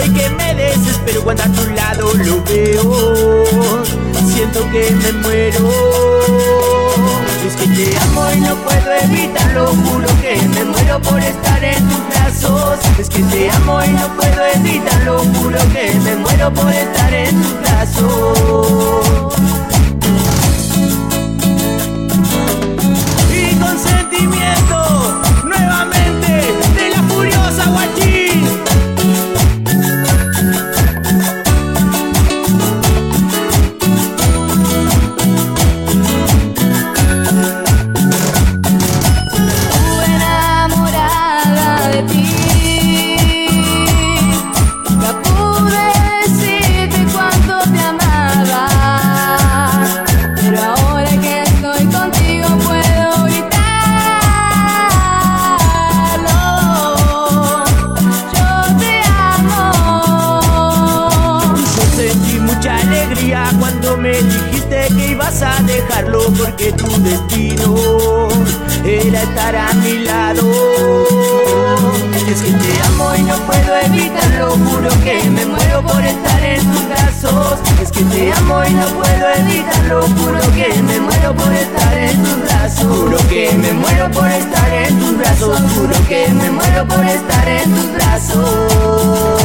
que me desespero cuando a tu lado lo veo. Siento que me muero. Es que te amo y no puedo evitarlo. Juro que me muero por estar en tus brazos. Es que te amo y no puedo evitarlo. Juro que me muero por estar en tus brazos. Y con sentimiento, nuevamente, de la furiosa Guachín. Cuando me dijiste que ibas a dejarlo porque tu destino era estar a mi lado. Es que te amo y no puedo evitarlo. Juro que me muero por estar en tus brazos. Es que te amo y no puedo evitarlo. Juro que me muero por estar en tus brazos. Juro que me muero por estar en tus brazos. Juro que me muero por estar en tus brazos.